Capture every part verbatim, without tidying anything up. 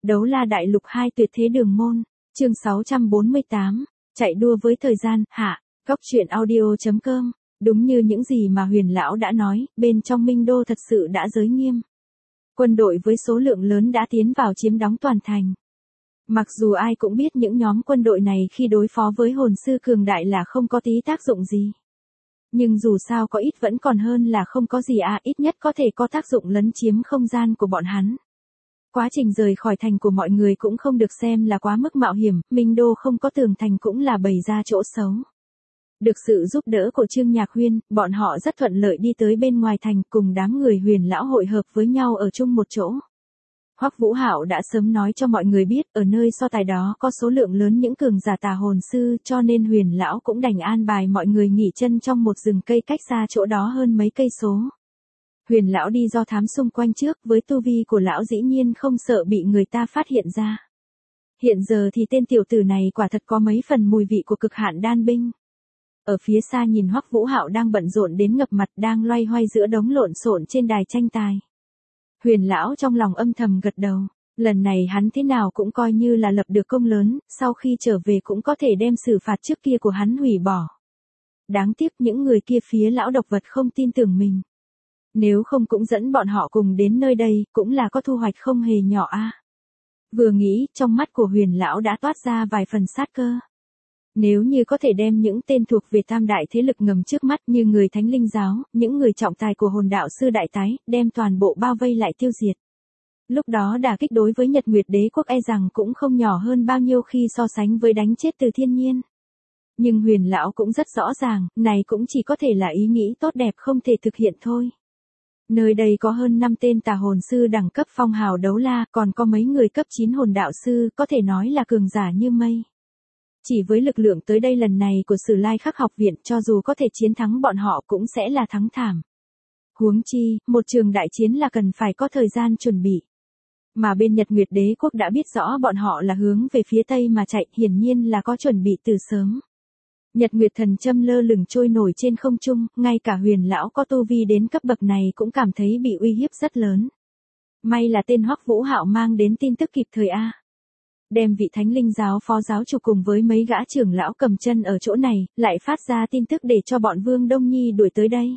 Đấu la đại lục hai tuyệt thế đường môn, chương sáu trăm bốn mươi tám, chạy đua với thời gian, hạ, góc truyện audio.com, đúng như những gì mà Huyền Lão đã nói, bên trong Minh Đô thật sự đã giới nghiêm. Quân đội với số lượng lớn đã tiến vào chiếm đóng toàn thành. Mặc dù ai cũng biết những nhóm quân đội này khi đối phó với hồn sư cường đại là không có tí tác dụng gì. Nhưng dù sao có ít vẫn còn hơn là không có gì à, ít nhất có thể có tác dụng lấn chiếm không gian của bọn hắn. Quá trình rời khỏi thành của mọi người cũng không được xem là quá mức mạo hiểm, Minh Đô không có tường thành cũng là bày ra chỗ xấu. Được sự giúp đỡ của Trương Nhạc Huyên, bọn họ rất thuận lợi đi tới bên ngoài thành cùng đám người Huyền Lão hội hợp với nhau ở chung một chỗ. Hoắc Vũ Hạo đã sớm nói cho mọi người biết ở nơi so tài đó có số lượng lớn những cường giả tà hồn sư cho nên Huyền Lão cũng đành an bài mọi người nghỉ chân trong một rừng cây cách xa chỗ đó hơn mấy cây số. Huyền Lão đi do thám xung quanh trước, với tu vi của lão dĩ nhiên không sợ bị người ta phát hiện ra. Hiện giờ thì tên tiểu tử này quả thật có mấy phần mùi vị của cực hạn đan binh. Ở phía xa nhìn Hoắc Vũ Hạo đang bận rộn đến ngập mặt đang loay hoay giữa đống lộn xộn trên đài tranh tài. Huyền Lão trong lòng âm thầm gật đầu, lần này hắn thế nào cũng coi như là lập được công lớn, sau khi trở về cũng có thể đem xử phạt trước kia của hắn hủy bỏ. Đáng tiếc những người kia phía lão độc vật không tin tưởng mình. Nếu không cũng dẫn bọn họ cùng đến nơi đây, cũng là có thu hoạch không hề nhỏ a. À. Vừa nghĩ, trong mắt của Huyền Lão đã toát ra vài phần sát cơ. Nếu như có thể đem những tên thuộc về tam đại thế lực ngầm trước mắt như người Thánh Linh Giáo, những người trọng tài của hồn đạo sư đại tái, đem toàn bộ bao vây lại tiêu diệt. Lúc đó đả kích đối với Nhật Nguyệt Đế quốc e rằng cũng không nhỏ hơn bao nhiêu khi so sánh với đánh chết Từ Thiên Nhiên. Nhưng Huyền Lão cũng rất rõ ràng, này cũng chỉ có thể là ý nghĩ tốt đẹp không thể thực hiện thôi. Nơi đây có hơn năm tên tà hồn sư đẳng cấp phong hào đấu la, còn có mấy người cấp chín hồn đạo sư, có thể nói là cường giả như mây. Chỉ với lực lượng tới đây lần này của Sử Lai Khắc học viện, cho dù có thể chiến thắng bọn họ cũng sẽ là thắng thảm. Huống chi, một trường đại chiến là cần phải có thời gian chuẩn bị. Mà bên Nhật Nguyệt Đế quốc đã biết rõ bọn họ là hướng về phía Tây mà chạy, hiển nhiên là có chuẩn bị từ sớm. Nhật Nguyệt thần châm lơ lửng trôi nổi trên không trung, ngay cả Huyền Lão có tu vi đến cấp bậc này cũng cảm thấy bị uy hiếp rất lớn. May là tên Hoắc Vũ Hạo mang đến tin tức kịp thời a. Đem vị Thánh Linh Giáo phó giáo chủ cùng với mấy gã trưởng lão cầm chân ở chỗ này, lại phát ra tin tức để cho bọn Vương Đông Nhi đuổi tới đây.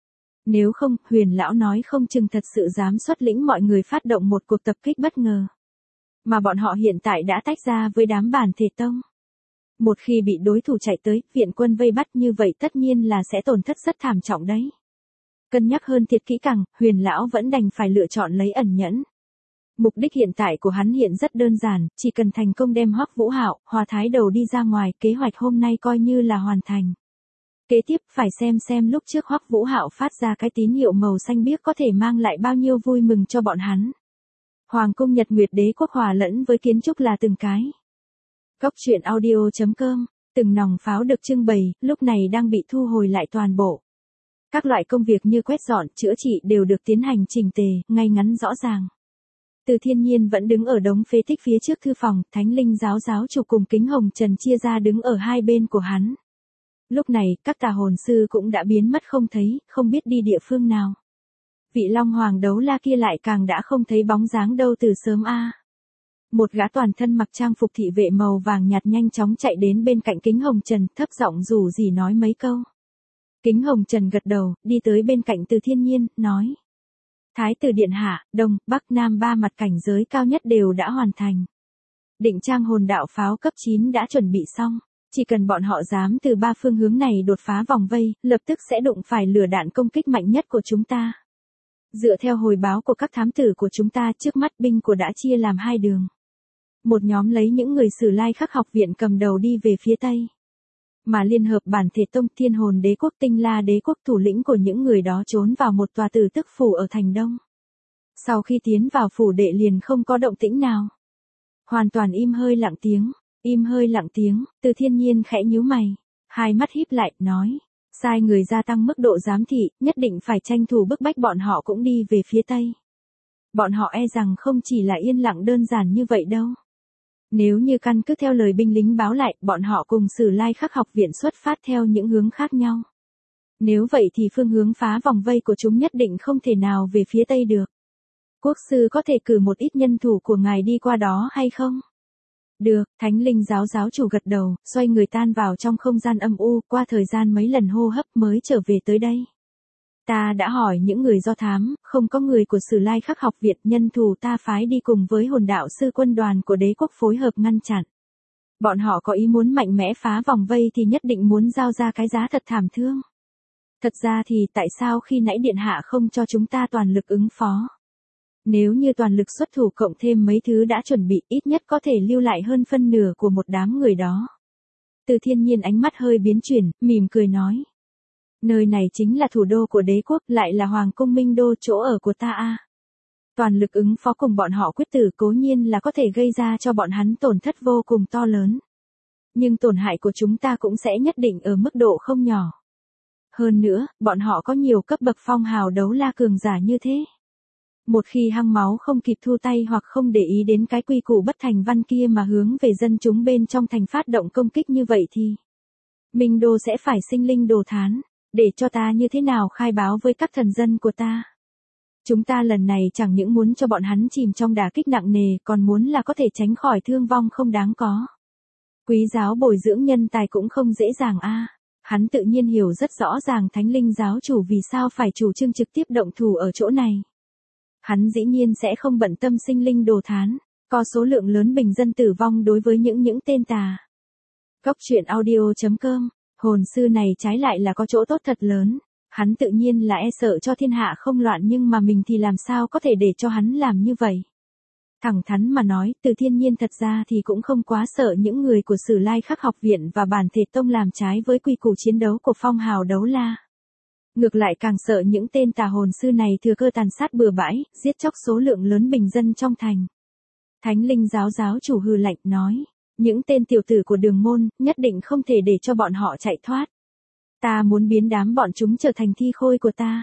Nếu không, Huyền Lão nói không chừng thật sự dám xuất lĩnh mọi người phát động một cuộc tập kích bất ngờ. Mà bọn họ hiện tại đã tách ra với đám Bản Thể Tông. Một khi bị đối thủ chạy tới, viện quân vây bắt như vậy tất nhiên là sẽ tổn thất rất thảm trọng đấy. Cân nhắc hơn thiệt kỹ càng, Huyền Lão vẫn đành phải lựa chọn lấy ẩn nhẫn. Mục đích hiện tại của hắn hiện rất đơn giản, chỉ cần thành công đem Hoắc Vũ Hạo, Hòa Thái Đầu đi ra ngoài, kế hoạch hôm nay coi như là hoàn thành. Kế tiếp phải xem xem lúc trước Hoắc Vũ Hạo phát ra cái tín hiệu màu xanh biếc có thể mang lại bao nhiêu vui mừng cho bọn hắn. Hoàng cung Nhật Nguyệt Đế quốc hòa lẫn với kiến trúc là từng cái. Góc truyện audio.com, từng nòng pháo được trưng bày, lúc này đang bị thu hồi lại toàn bộ. Các loại công việc như quét dọn, chữa trị đều được tiến hành chỉnh tề, ngay ngắn rõ ràng. Từ Thiên Nhiên vẫn đứng ở đống phế tích phía trước thư phòng, Thánh Linh Giáo giáo chủ cùng Kính Hồng Trần chia ra đứng ở hai bên của hắn. Lúc này, các tà hồn sư cũng đã biến mất không thấy, không biết đi địa phương nào. Vị Long Hoàng đấu la kia lại càng đã không thấy bóng dáng đâu từ sớm a. Một gã toàn thân mặc trang phục thị vệ màu vàng nhạt nhanh chóng chạy đến bên cạnh Kính Hồng Trần, thấp giọng rủ rỉ nói mấy câu. Kính Hồng Trần gật đầu, đi tới bên cạnh Từ Thiên Nhiên, nói. Thái tử điện hạ, Đông, Bắc, Nam ba mặt cảnh giới cao nhất đều đã hoàn thành. Định trang hồn đạo pháo cấp chín đã chuẩn bị xong, chỉ cần bọn họ dám từ ba phương hướng này đột phá vòng vây, lập tức sẽ đụng phải lửa đạn công kích mạnh nhất của chúng ta. Dựa theo hồi báo của các thám tử của chúng ta, trước mắt binh của đã chia làm hai đường. Một nhóm lấy những người Sử Lai Khắc học viện cầm đầu đi về phía Tây. Mà Liên hợp Bản Thể Tông, Thiên Hồn Đế quốc, Tinh La Đế quốc, thủ lĩnh của những người đó trốn vào một tòa tử tức phủ ở thành Đông. Sau khi tiến vào phủ đệ liền không có động tĩnh nào. Hoàn toàn im hơi lặng tiếng, im hơi lặng tiếng, Từ Thiên Nhiên khẽ nhíu mày, hai mắt híp lại, nói, sai người gia tăng mức độ giám thị, nhất định phải tranh thủ bức bách bọn họ cũng đi về phía Tây. Bọn họ e rằng không chỉ là yên lặng đơn giản như vậy đâu. Nếu như căn cứ theo lời binh lính báo lại, bọn họ cùng Sử Lai Khắc học viện xuất phát theo những hướng khác nhau. Nếu vậy thì phương hướng phá vòng vây của chúng nhất định không thể nào về phía Tây được. Quốc sư có thể cử một ít nhân thủ của ngài đi qua đó hay không? Được, Thánh linh giáo giáo chủ gật đầu, xoay người tan vào trong không gian âm u, qua thời gian mấy lần hô hấp mới trở về tới đây. Ta đã hỏi những người do thám, không có người của Sử Lai Khắc học viện, nhân thủ ta phái đi cùng với hồn đạo sư quân đoàn của đế quốc phối hợp ngăn chặn. Bọn họ có ý muốn mạnh mẽ phá vòng vây thì nhất định muốn giao ra cái giá thật thảm thương. Thật ra thì tại sao khi nãy điện hạ không cho chúng ta toàn lực ứng phó? Nếu như toàn lực xuất thủ cộng thêm mấy thứ đã chuẩn bị, ít nhất có thể lưu lại hơn phân nửa của một đám người đó. Từ Thiên Nhiên ánh mắt hơi biến chuyển, mỉm cười nói. Nơi này chính là thủ đô của đế quốc, lại là Hoàng cung Minh Đô, chỗ ở của ta a. Toàn lực ứng phó cùng bọn họ quyết tử cố nhiên là có thể gây ra cho bọn hắn tổn thất vô cùng to lớn. Nhưng tổn hại của chúng ta cũng sẽ nhất định ở mức độ không nhỏ. Hơn nữa, bọn họ có nhiều cấp bậc phong hào đấu la cường giả như thế. Một khi hăng máu không kịp thu tay hoặc không để ý đến cái quy củ bất thành văn kia mà hướng về dân chúng bên trong thành phát động công kích như vậy thì Minh Đô sẽ phải sinh linh đồ thán, để cho ta như thế nào khai báo với các thần dân của ta. Chúng ta lần này chẳng những muốn cho bọn hắn chìm trong đả kích nặng nề, còn muốn là có thể tránh khỏi thương vong không đáng có. Quý giáo bồi dưỡng nhân tài cũng không dễ dàng a. Hắn tự nhiên hiểu rất rõ ràng Thánh linh giáo chủ vì sao phải chủ trương trực tiếp động thủ ở chỗ này. Hắn dĩ nhiên sẽ không bận tâm sinh linh đồ thán, có số lượng lớn bình dân tử vong đối với những những tên tà. Góc truyện audio chấm com, hồn sư này trái lại là có chỗ tốt thật lớn. Hắn tự nhiên là e sợ cho thiên hạ không loạn, nhưng mà mình thì làm sao có thể để cho hắn làm như vậy. Thẳng thắn mà nói, Từ Thiên Nhiên thật ra thì cũng không quá sợ những người của Sử Lai Khắc học viện và bản thể tông làm trái với quy củ chiến đấu của phong hào đấu la. Ngược lại càng sợ những tên tà hồn sư này thừa cơ tàn sát bừa bãi, giết chóc số lượng lớn bình dân trong thành. Thánh linh giáo giáo chủ hừ lạnh nói, những tên tiểu tử của Đường môn, nhất định không thể để cho bọn họ chạy thoát. Ta muốn biến đám bọn chúng trở thành thi khôi của ta.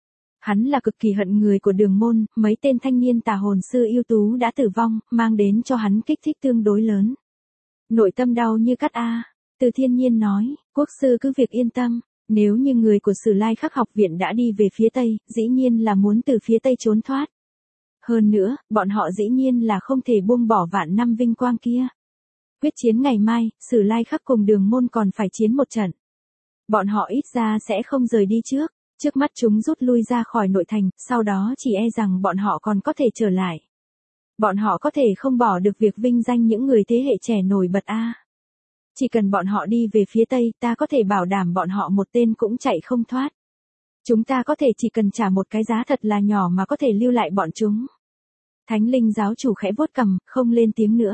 Hắn là cực kỳ hận người của Đường môn, mấy tên thanh niên tà hồn sư ưu tú đã tử vong, mang đến cho hắn kích thích tương đối lớn. Nội tâm đau như cắt a. Từ Thiên Nhiên nói, quốc sư cứ việc yên tâm, nếu như người của Sử Lai Khắc học viện đã đi về phía Tây, dĩ nhiên là muốn từ phía Tây trốn thoát. Hơn nữa, bọn họ dĩ nhiên là không thể buông bỏ vạn năm vinh quang kia. Quyết chiến ngày mai, Sử Lai Khắc cùng Đường môn còn phải chiến một trận. Bọn họ ít ra sẽ không rời đi trước, trước mắt chúng rút lui ra khỏi nội thành, sau đó chỉ e rằng bọn họ còn có thể trở lại. Bọn họ có thể không bỏ được việc vinh danh những người thế hệ trẻ nổi bật a. Chỉ cần bọn họ đi về phía Tây, ta có thể bảo đảm bọn họ một tên cũng chạy không thoát. Chúng ta có thể chỉ cần trả một cái giá thật là nhỏ mà có thể lưu lại bọn chúng. Thánh linh giáo chủ khẽ vuốt cằm, không lên tiếng nữa.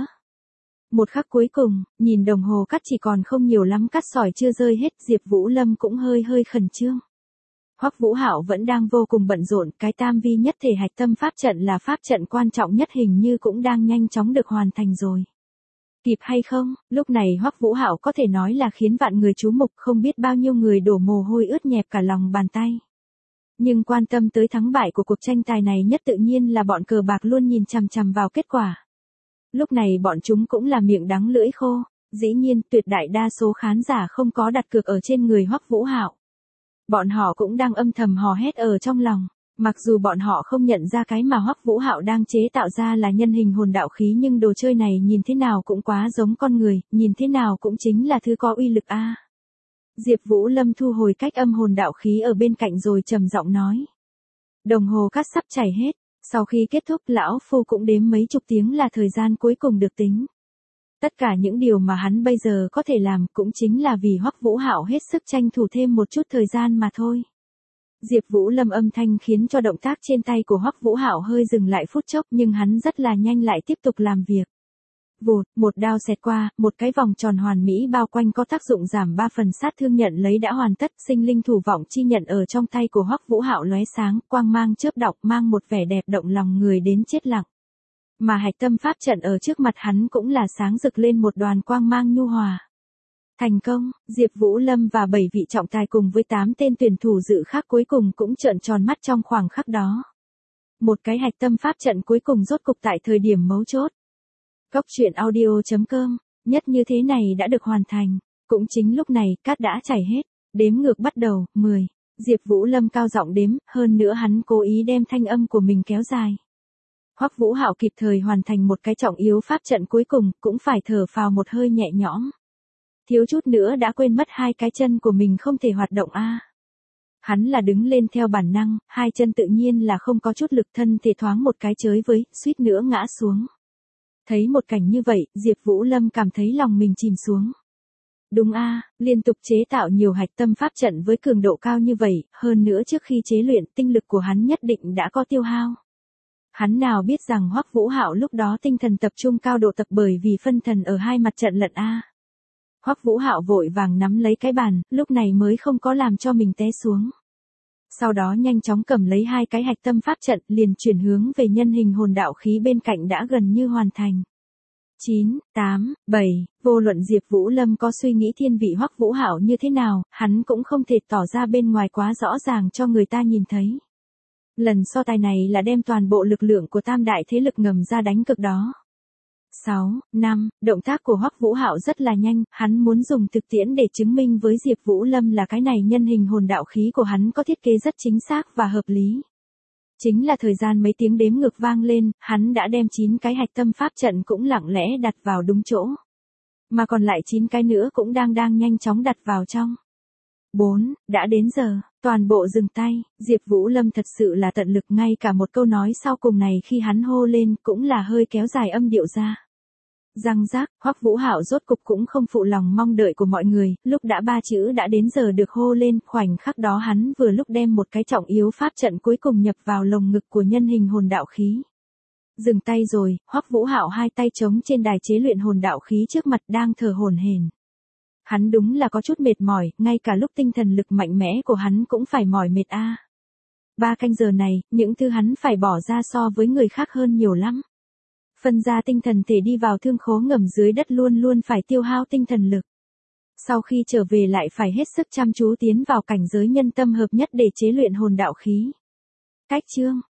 Một khắc cuối cùng, nhìn đồng hồ cắt chỉ còn không nhiều lắm, cắt sỏi chưa rơi hết, Diệp Vũ Lâm cũng hơi hơi khẩn trương. Hoắc Vũ Hạo vẫn đang vô cùng bận rộn, cái tam vi nhất thể hạch tâm pháp trận là pháp trận quan trọng nhất hình như cũng đang nhanh chóng được hoàn thành rồi. Kịp hay không, lúc này Hoắc Vũ Hạo có thể nói là khiến vạn người chú mục, không biết bao nhiêu người đổ mồ hôi ướt nhẹp cả lòng bàn tay. Nhưng quan tâm tới thắng bại của cuộc tranh tài này nhất tự nhiên là bọn cờ bạc luôn nhìn chằm chằm vào kết quả. Lúc này bọn chúng cũng là miệng đắng lưỡi khô, dĩ nhiên tuyệt đại đa số khán giả không có đặt cược ở trên người Hoắc Vũ Hạo. Bọn họ cũng đang âm thầm hò hét ở trong lòng, mặc dù bọn họ không nhận ra cái mà Hoắc Vũ Hạo đang chế tạo ra là nhân hình hồn đạo khí, nhưng đồ chơi này nhìn thế nào cũng quá giống con người, nhìn thế nào cũng chính là thứ có uy lực a. Diệp Vũ Lâm thu hồi cách âm hồn đạo khí ở bên cạnh rồi trầm giọng nói. Đồng hồ cát sắp chảy hết, sau khi kết thúc lão phu cũng đếm mấy chục tiếng là thời gian cuối cùng được tính. Tất cả những điều mà hắn bây giờ có thể làm cũng chính là vì Hoắc Vũ Hạo hết sức tranh thủ thêm một chút thời gian mà thôi. Diệp Vũ Lâm âm thanh khiến cho động tác trên tay của Hoắc Vũ Hạo hơi dừng lại phút chốc, nhưng hắn rất là nhanh lại tiếp tục làm việc. Vụt, một đao xẹt qua, một cái vòng tròn hoàn mỹ bao quanh có tác dụng giảm ba phần sát thương nhận lấy đã hoàn tất, sinh linh thủ vọng chi nhận ở trong tay của Hoắc Vũ Hạo lóe sáng, quang mang chớp động, mang một vẻ đẹp động lòng người đến chết lặng. Mà hạch tâm pháp trận ở trước mặt hắn cũng là sáng rực lên một đoàn quang mang nhu hòa. Thành công, Diệp Vũ Lâm và bảy vị trọng tài cùng với tám tên tuyển thủ dự khác cuối cùng cũng trợn tròn mắt trong khoảng khắc đó. Một cái hạch tâm pháp trận cuối cùng rốt cục tại thời điểm mấu chốt. Góc truyện audio chấm com, nhất như thế này đã được hoàn thành. Cũng chính lúc này, cát đã chảy hết. Đếm ngược bắt đầu, mười. Diệp Vũ Lâm cao giọng đếm, hơn nữa hắn cố ý đem thanh âm của mình kéo dài. Hoắc Vũ Hạo kịp thời hoàn thành một cái trọng yếu pháp trận cuối cùng, cũng phải thở phào một hơi nhẹ nhõm. Thiếu chút nữa đã quên mất hai cái chân của mình không thể hoạt động a. Hắn là đứng lên theo bản năng, hai chân tự nhiên là không có chút lực, thân thể thoáng một cái chới với, suýt nữa ngã xuống. Thấy một cảnh như vậy, Diệp Vũ Lâm cảm thấy lòng mình chìm xuống. Đúng a, liên tục chế tạo nhiều hạch tâm pháp trận với cường độ cao như vậy, hơn nữa trước khi chế luyện tinh lực của hắn nhất định đã có tiêu hao. Hắn nào biết rằng Hoắc Vũ Hạo lúc đó tinh thần tập trung cao độ tập bởi vì phân thần ở hai mặt trận lận a. Hoắc Vũ Hạo vội vàng nắm lấy cái bàn, lúc này mới không có làm cho mình té xuống. Sau đó nhanh chóng cầm lấy hai cái hạch tâm pháp trận, liền chuyển hướng về nhân hình hồn đạo khí bên cạnh đã gần như hoàn thành. chín, tám, bảy, vô luận Diệp Vũ Lâm có suy nghĩ thiên vị Hoắc Vũ Hạo như thế nào, hắn cũng không thể tỏ ra bên ngoài quá rõ ràng cho người ta nhìn thấy. Lần so tài này là đem toàn bộ lực lượng của tam đại thế lực ngầm ra đánh cực đó. sáu, năm, động tác của Hoắc Vũ Hạo rất là nhanh, hắn muốn dùng thực tiễn để chứng minh với Diệp Vũ Lâm là cái này nhân hình hồn đạo khí của hắn có thiết kế rất chính xác và hợp lý. Chính là thời gian mấy tiếng đếm ngược vang lên, hắn đã đem chín cái hạch tâm pháp trận cũng lặng lẽ đặt vào đúng chỗ. Mà còn lại chín cái nữa cũng đang đang nhanh chóng đặt vào trong. bốn, đã đến giờ, toàn bộ dừng tay, Diệp Vũ Lâm thật sự là tận lực, ngay cả một câu nói sau cùng này khi hắn hô lên cũng là hơi kéo dài âm điệu ra. Răng rác, Hoắc Vũ Hạo rốt cục cũng không phụ lòng mong đợi của mọi người, lúc đã ba chữ đã đến giờ được hô lên, khoảnh khắc đó hắn vừa lúc đem một cái trọng yếu pháp trận cuối cùng nhập vào lồng ngực của nhân hình hồn đạo khí. Dừng tay rồi, Hoắc Vũ Hạo hai tay chống trên đài chế luyện hồn đạo khí trước mặt đang thở hổn hển. Hắn đúng là có chút mệt mỏi, ngay cả lúc tinh thần lực mạnh mẽ của hắn cũng phải mỏi mệt a. Ba canh giờ này, những thứ hắn phải bỏ ra so với người khác hơn nhiều lắm. Phân ra tinh thần thể đi vào thương khố ngầm dưới đất luôn luôn phải tiêu hao tinh thần lực. Sau khi trở về lại phải hết sức chăm chú tiến vào cảnh giới nhân tâm hợp nhất để chế luyện hồn đạo khí. Cách chương,